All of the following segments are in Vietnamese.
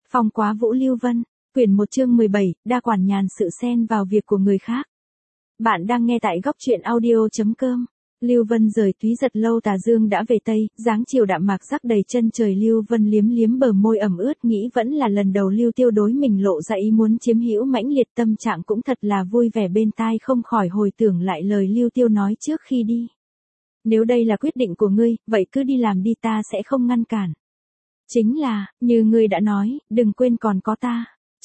Phong Quá Vũ Lưu Vân, quyển 1 chương 17, đa quản nhàn sự xen vào việc của người khác. Bạn đang nghe tại góc truyện audio.com. Lưu Vân rời Túy Giật lâu, tà dương đã về Tây, dáng chiều đạm mạc rắc đầy chân trời. Lưu Vân liếm liếm bờ môi ẩm ướt, nghĩ vẫn là lần đầu Lưu Tiêu đối mình lộ ra ý muốn chiếm hữu mãnh liệt, tâm trạng cũng thật là vui vẻ, bên tai không khỏi hồi tưởng lại lời Lưu Tiêu nói trước khi đi. Nếu đây là quyết định của ngươi, vậy cứ đi làm đi, ta sẽ không ngăn cản. Chính là, như ngươi đã nói, đừng quên còn có ta.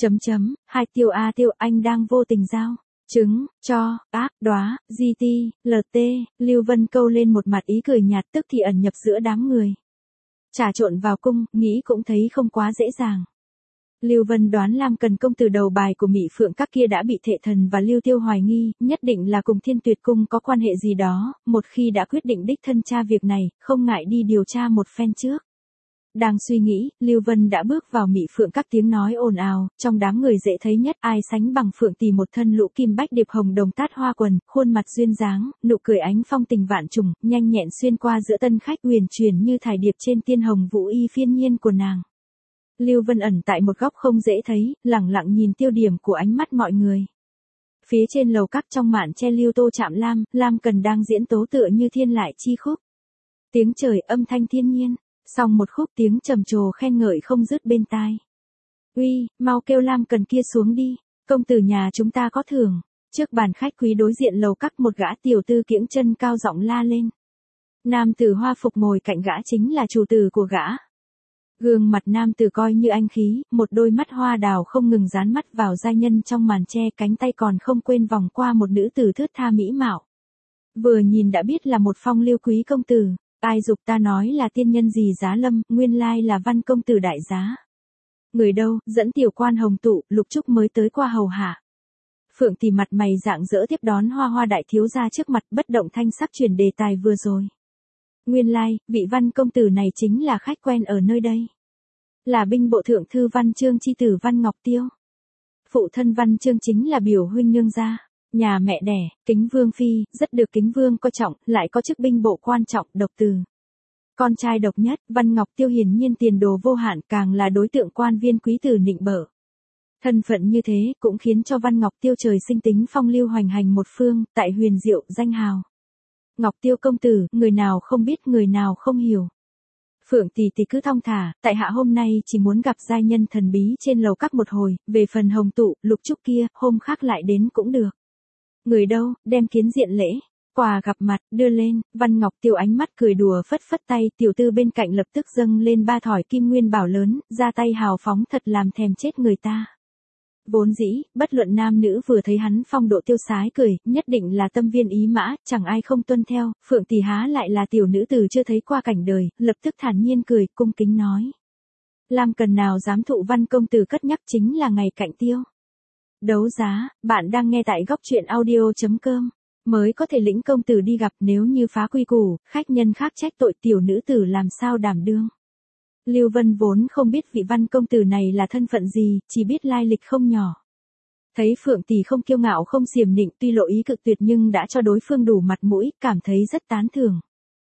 Hai Tiêu a Tiêu, anh đang vô tình giao trứng cho ác đóa GT LT. Lưu Vân câu lên một mặt ý cười nhạt, tức thì ẩn nhập giữa đám người. Trà trộn vào cung, nghĩ cũng thấy không quá dễ dàng. Lưu Vân đoán Lam Cần công từ đầu bài của Mị Phượng các kia đã bị Thệ Thần và Lưu Tiêu hoài nghi, nhất định là cùng Thiên Tuyệt cung có quan hệ gì đó. Một khi đã quyết định đích thân tra việc này, không ngại đi điều tra một phen trước. Đang suy nghĩ, Lưu Vân đã bước vào Mị Phượng các, tiếng nói ồn ào, trong đám người dễ thấy nhất ai sánh bằng Phượng Tỷ, một thân lũ kim bách điệp hồng đồng tát hoa quần, khuôn mặt duyên dáng, nụ cười ánh phong tình vạn trùng, nhanh nhẹn xuyên qua giữa tân khách, huyền chuyển như thải điệp trên tiên hồng vũ y phiên nhiên của nàng. Lưu Vân ẩn tại một góc không dễ thấy, lẳng lặng nhìn tiêu điểm của ánh mắt mọi người. Phía trên lầu các trong màn che Lưu Tô chạm Lam Cần đang diễn tố tựa như thiên lại chi khúc. Tiếng trời, âm thanh thiên nhiên. Xong một khúc, tiếng trầm trồ khen ngợi không dứt bên tai. Uy, mau kêu Lam Cần kia xuống đi, công tử nhà chúng ta có thưởng. Trước bàn khách quý đối diện lầu các, một gã tiểu tư kiễng chân cao giọng la lên. Nam tử hoa phục ngồi cạnh gã chính là chủ tử của gã. Gương mặt nam tử coi như anh khí, một đôi mắt hoa đào không ngừng dán mắt vào giai nhân trong màn che, cánh tay còn không quên vòng qua một nữ tử thướt tha mỹ mạo. Vừa nhìn đã biết là một phong lưu quý công tử. Ai dục ta nói là tiên nhân gì giá lâm, nguyên lai là Văn công tử đại giá. Người đâu, dẫn tiểu quan hồng tụ, Lục Trúc mới tới qua hầu hạ. Phượng Tỷ mặt mày rạng rỡ tiếp đón hoa đại thiếu gia trước mặt, bất động thanh sắc chuyển đề tài vừa rồi. Nguyên lai, vị Văn công tử này chính là khách quen ở nơi đây. Là binh bộ thượng thư Văn Chương chi tử Văn Ngọc Tiêu. Phụ thân Văn Chương chính là biểu huynh nương gia. Nhà mẹ đẻ, Kính Vương Phi, rất được Kính Vương coi trọng, lại có chức binh bộ quan trọng, độc từ. Con trai độc nhất, Văn Ngọc Tiêu hiển nhiên tiền đồ vô hạn, càng là đối tượng quan viên quý tử nịnh bợ. Thân phận như thế, cũng khiến cho Văn Ngọc Tiêu trời sinh tính phong lưu hoành hành một phương, tại huyền diệu, danh hào. Ngọc Tiêu công tử, người nào không biết, người nào không hiểu. Phượng Tỷ cứ thong thả, tại hạ hôm nay chỉ muốn gặp giai nhân thần bí trên lầu các một hồi, về phần hồng tụ, Lục Trúc kia, hôm khác lại đến cũng được. Người đâu, đem kiến diện lễ, quà gặp mặt, đưa lên. Văn Ngọc Tiêu ánh mắt cười đùa phất phất tay, tiểu tư bên cạnh lập tức dâng lên 3 thỏi kim nguyên bảo lớn, ra tay hào phóng thật làm thèm chết người ta. Vốn dĩ, bất luận nam nữ vừa thấy hắn phong độ tiêu sái cười, nhất định là tâm viên ý mã, chẳng ai không tuân theo. Phượng Tỷ há lại là tiểu nữ tử chưa thấy qua cảnh đời, lập tức thản nhiên cười, cung kính nói. Lam Cần nào dám thụ Văn công tử cất nhắc, chính là ngày cạnh Tiêu. Đấu giá, bạn đang nghe tại góc truyện audio.com. Mới có thể lĩnh công tử đi gặp, nếu như phá quy củ, khách nhân khác trách tội, tiểu nữ tử làm sao đảm đương. Lưu Vân vốn không biết vị Văn công tử này là thân phận gì, chỉ biết lai lịch không nhỏ. Thấy Phượng Tỷ không kiêu ngạo không xiểm nịnh, tuy lộ ý cực tuyệt nhưng đã cho đối phương đủ mặt mũi, cảm thấy rất tán thưởng.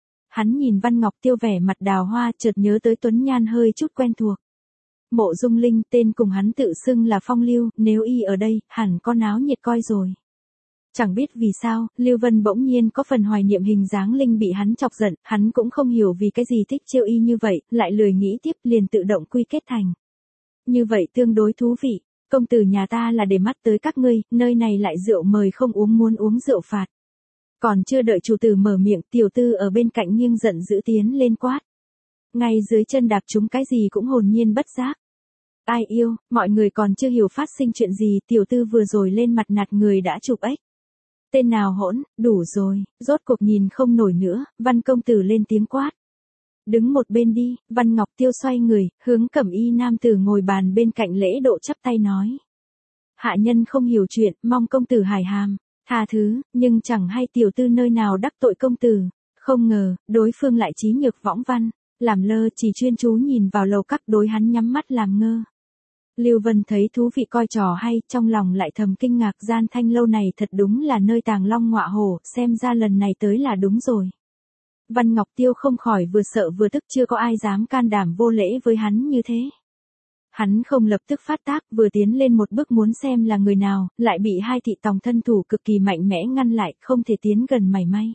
Hắn nhìn Văn Ngọc Tiêu vẻ mặt đào hoa, chợt nhớ tới Tuấn Nhan hơi chút quen thuộc. Mộ Dung Linh, tên cùng hắn tự xưng là Phong Lưu, nếu y ở đây, hẳn có náo nhiệt coi rồi. Chẳng biết vì sao, Lưu Vân bỗng nhiên có phần hoài niệm hình dáng Linh bị hắn chọc giận, hắn cũng không hiểu vì cái gì thích trêu y như vậy, lại lười nghĩ tiếp, liền tự động quy kết thành. Như vậy tương đối thú vị, công tử nhà ta là để mắt tới các ngươi, nơi này lại rượu mời không uống, muốn uống rượu phạt. Còn chưa đợi chủ tử mở miệng, tiểu tư ở bên cạnh nghiêng giận dữ tiến lên quát. Ngay dưới chân đạp chúng cái gì cũng hồn nhiên bất giác. Ai yêu, mọi người còn chưa hiểu phát sinh chuyện gì, tiểu tư vừa rồi lên mặt nạt người đã chụp ếch. Tên nào hỗn, đủ rồi, rốt cuộc nhìn không nổi nữa, Văn công tử lên tiếng quát. Đứng một bên đi, Văn Ngọc Tiêu xoay người, hướng cẩm y nam tử ngồi bàn bên cạnh lễ độ chắp tay nói. Hạ nhân không hiểu chuyện, mong công tử hài hàm, tha thứ, nhưng chẳng hay tiểu tư nơi nào đắc tội công tử. Không ngờ, đối phương lại trí nhược võng văn, làm lơ chỉ chuyên chú nhìn vào lầu các, đối hắn nhắm mắt làm ngơ. Lưu Vân thấy thú vị coi trò hay, trong lòng lại thầm kinh ngạc, gian thanh lâu này thật đúng là nơi tàng long ngọa hổ, xem ra lần này tới là đúng rồi. Văn Ngọc Tiêu không khỏi vừa sợ vừa tức, chưa có ai dám can đảm vô lễ với hắn như thế. Hắn không lập tức phát tác, vừa tiến lên một bước muốn xem là người nào, lại bị hai thị tòng thân thủ cực kỳ mạnh mẽ ngăn lại, không thể tiến gần mảy may.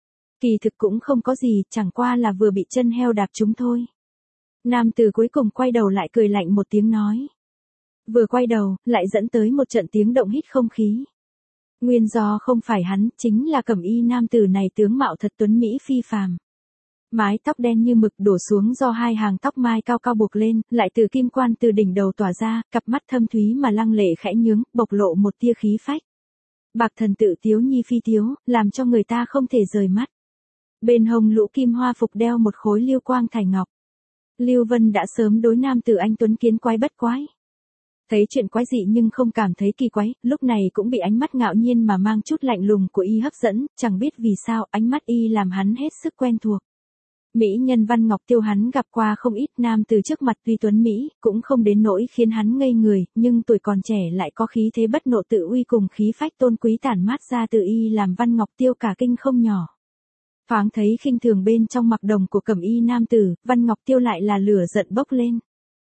Kỳ thực cũng không có gì, chẳng qua là vừa bị chân heo đạp trúng thôi. Nam tử cuối cùng quay đầu lại cười lạnh một tiếng nói. Vừa quay đầu, lại dẫn tới một trận tiếng động hít không khí. Nguyên do không phải hắn, chính là cẩm y nam tử này tướng mạo thật tuấn mỹ phi phàm. Mái tóc đen như mực đổ xuống do hai hàng tóc mai cao cao buộc lên, lại từ kim quan từ đỉnh đầu tỏa ra, cặp mắt thâm thúy mà lăng lệ khẽ nhướng, bộc lộ một tia khí phách. Bạc thần tự tiếu nhi phi tiếu, làm cho người ta không thể rời mắt. Bên hông lũ kim hoa phục đeo một khối lưu quang thải ngọc. Lưu Vân đã sớm đối nam tử anh tuấn kiến quái bất quái. Thấy chuyện quái dị nhưng không cảm thấy kỳ quái, lúc này cũng bị ánh mắt ngạo nhiên mà mang chút lạnh lùng của y hấp dẫn, chẳng biết vì sao ánh mắt y làm hắn hết sức quen thuộc. Mỹ nhân Văn Ngọc Tiêu hắn gặp qua không ít, nam từ trước mặt tuy tuấn Mỹ, cũng không đến nỗi khiến hắn ngây người, nhưng tuổi còn trẻ lại có khí thế bất nộ tự uy cùng khí phách tôn quý tản mát ra từ y làm Văn Ngọc Tiêu cả kinh không nhỏ. Thoáng thấy khinh thường bên trong mặc đồng của cẩm y nam tử, Văn Ngọc Tiêu lại là lửa giận bốc lên.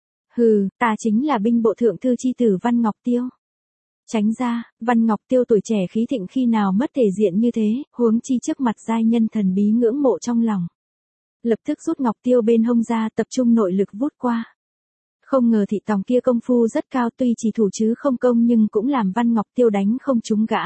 Hừ, ta chính là binh bộ thượng thư chi tử Văn Ngọc Tiêu. Tránh ra, Văn Ngọc Tiêu tuổi trẻ khí thịnh khi nào mất thể diện như thế, huống chi trước mặt giai nhân thần bí ngưỡng mộ trong lòng. Lập tức rút Ngọc Tiêu bên hông ra, tập trung nội lực vút qua. Không ngờ thị tòng kia công phu rất cao, tuy chỉ thủ chứ không công nhưng cũng làm Văn Ngọc Tiêu đánh không trúng gã.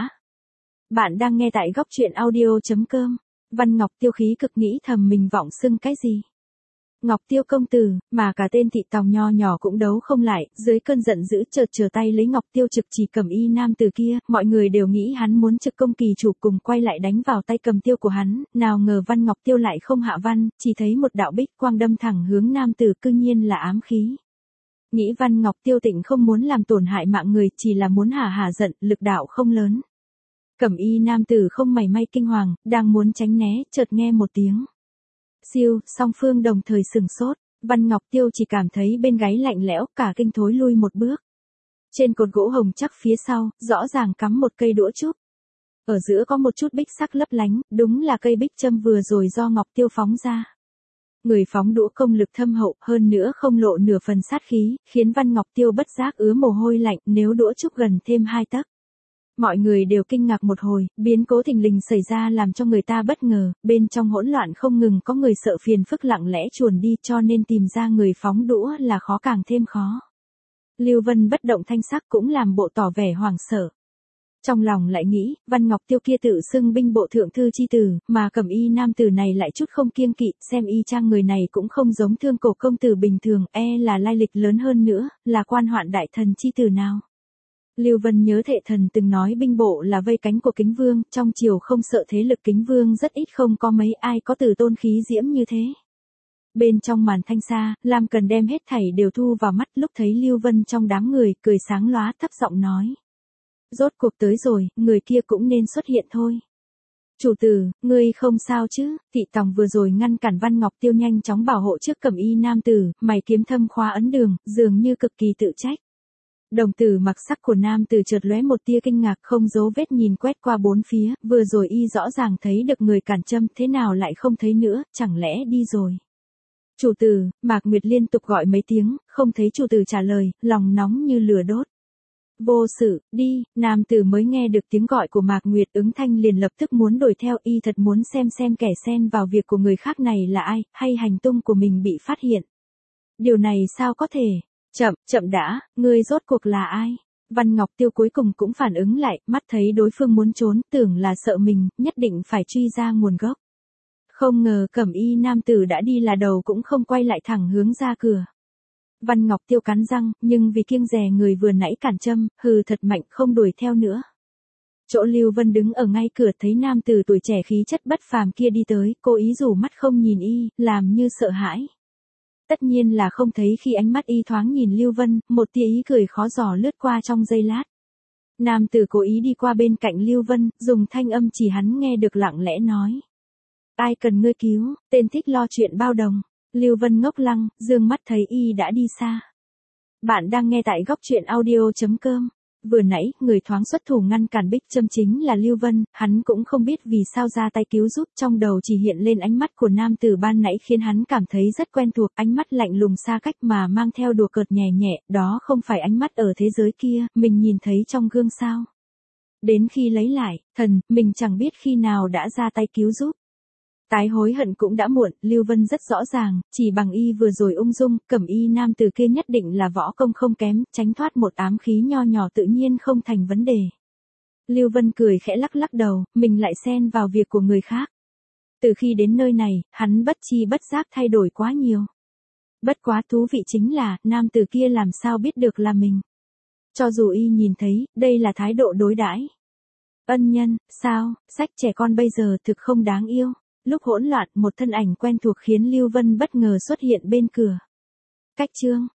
Bạn đang nghe tại góc truyện audio.com. Văn Ngọc Tiêu khí cực nghĩ thầm mình vọng xưng cái gì. Ngọc Tiêu công tử, mà cả tên thị tòng nho nhỏ cũng đấu không lại, dưới cơn giận dữ chợt trở tay lấy Ngọc Tiêu trực chỉ cẩm y nam tử kia, mọi người đều nghĩ hắn muốn trực công kỳ chủ cùng quay lại đánh vào tay cầm tiêu của hắn, nào ngờ Văn Ngọc Tiêu lại không hạ văn, chỉ thấy một đạo bích quang đâm thẳng hướng nam tử, cư nhiên là ám khí. Nghĩ Văn Ngọc Tiêu tịnh không muốn làm tổn hại mạng người, chỉ là muốn hả giận, lực đạo không lớn. Cẩm y nam tử không mảy may kinh hoàng, đang muốn tránh né, chợt nghe một tiếng. Siêu, song phương đồng thời sừng sốt, Văn Ngọc Tiêu chỉ cảm thấy bên gáy lạnh lẽo, cả kinh thối lui một bước. Trên cột gỗ hồng chắc phía sau, rõ ràng cắm một cây đũa trúc. Ở giữa có một chút bích sắc lấp lánh, đúng là cây bích châm vừa rồi do Ngọc Tiêu phóng ra. Người phóng đũa công lực thâm hậu, hơn nữa không lộ nửa phần sát khí, khiến Văn Ngọc Tiêu bất giác ứa mồ hôi lạnh, nếu đũa trúc gần thêm 2 tấc. Mọi người đều kinh ngạc một hồi, biến cố thình lình xảy ra làm cho người ta bất ngờ, bên trong hỗn loạn không ngừng có người sợ phiền phức lặng lẽ chuồn đi, cho nên tìm ra người phóng đũa là khó càng thêm khó. Lưu Vân bất động thanh sắc cũng làm bộ tỏ vẻ hoảng sợ. Trong lòng lại nghĩ, Văn Ngọc Tiêu kia tự xưng binh bộ thượng thư chi tử, mà cẩm y nam tử này lại chút không kiêng kỵ, xem y chang người này cũng không giống Thương Cổ công tử bình thường, là lai lịch lớn hơn nữa, là quan hoạn đại thần chi tử nào. Lưu Vân nhớ Thệ Thần từng nói binh bộ là vây cánh của Kính Vương, trong triều không sợ thế lực Kính Vương rất ít, không có mấy ai có từ tôn khí diễm như thế. Bên trong màn thanh xa, Lam Cần đem hết thảy đều thu vào mắt, lúc thấy Lưu Vân trong đám người, cười sáng lóa thấp giọng nói. Rốt cuộc tới rồi, người kia cũng nên xuất hiện thôi. Chủ tử, ngươi không sao chứ? Thị tòng vừa rồi ngăn cản Văn Ngọc Tiêu nhanh chóng bảo hộ trước cẩm y nam tử, mày kiếm thâm khóa ấn đường, dường như cực kỳ tự trách. Đồng tử mặc sắc của nam tử chợt lóe một tia kinh ngạc, không giấu vết nhìn quét qua bốn phía, vừa rồi y rõ ràng thấy được người cản châm, thế nào lại không thấy nữa, chẳng lẽ đi rồi. Chủ tử, Mạc Nguyệt liên tục gọi mấy tiếng, không thấy chủ tử trả lời, lòng nóng như lửa đốt. Vô sự, đi, nam tử mới nghe được tiếng gọi của Mạc Nguyệt, ứng thanh liền lập tức muốn đuổi theo, y thật muốn xem kẻ xen vào việc của người khác này là ai, hay hành tung của mình bị phát hiện. Điều này sao có thể? Chậm đã, ngươi rốt cuộc là ai? Văn Ngọc Tiêu cuối cùng cũng phản ứng lại, mắt thấy đối phương muốn trốn, tưởng là sợ mình, nhất định phải truy ra nguồn gốc. Không ngờ cẩm y nam tử đã đi là đầu cũng không quay lại, thẳng hướng ra cửa. Văn Ngọc Tiêu cắn răng, nhưng vì kiêng dè người vừa nãy cản châm, hừ thật mạnh, không đuổi theo nữa. Chỗ Lưu Vân đứng ở ngay cửa thấy nam tử tuổi trẻ khí chất bất phàm kia đi tới, cố ý rủ mắt không nhìn y, làm như sợ hãi. Tất nhiên là không thấy khi ánh mắt y thoáng nhìn Lưu Vân, một tia ý cười khó dò lướt qua trong giây lát. Nam tử cố ý đi qua bên cạnh Lưu Vân, dùng thanh âm chỉ hắn nghe được lặng lẽ nói. Ai cần ngươi cứu, tên thích lo chuyện bao đồng. Lưu Vân ngốc lăng, dương mắt thấy y đã đi xa. Bạn đang nghe tại góc truyện audio.com. Vừa nãy, người thoáng xuất thủ ngăn cản Bích Trâm chính là Lưu Vân, hắn cũng không biết vì sao ra tay cứu giúp, trong đầu chỉ hiện lên ánh mắt của nam tử ban nãy khiến hắn cảm thấy rất quen thuộc, ánh mắt lạnh lùng xa cách mà mang theo đùa cợt nhẹ nhẹ, đó không phải ánh mắt ở thế giới kia, mình nhìn thấy trong gương sao. Đến khi lấy lại, thần, mình chẳng biết khi nào đã ra tay cứu giúp. Tái hối hận cũng đã muộn, Lưu Vân rất rõ ràng, chỉ bằng y vừa rồi ung dung, cẩm y nam tử kia nhất định là võ công không kém, tránh thoát một ám khí nho nhỏ tự nhiên không thành vấn đề. Lưu Vân cười khẽ lắc lắc đầu, mình lại xen vào việc của người khác. Từ khi đến nơi này, hắn bất chi bất giác thay đổi quá nhiều. Bất quá thú vị chính là, nam tử kia làm sao biết được là mình. Cho dù y nhìn thấy, đây là thái độ đối đãi. Ân nhân, sao, sách trẻ con bây giờ thực không đáng yêu. Lúc hỗn loạn, một thân ảnh quen thuộc khiến Lưu Vân bất ngờ xuất hiện bên cửa. Cách chương